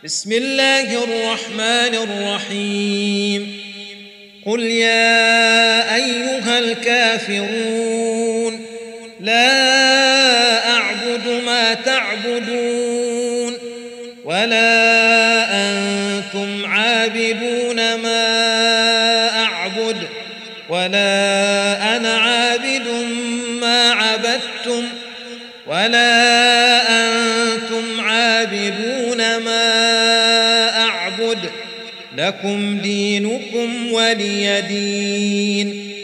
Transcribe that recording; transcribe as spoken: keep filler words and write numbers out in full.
بسم الله الرحمن الرحيم قل يا أيها الكافرون لا أعبد ما تعبدون ولا أنتم عابدون ما أعبد ولا أنا عابد ما عبدتم ولا أنتم عابدون ما أعبد لكم دينكم ولي دين.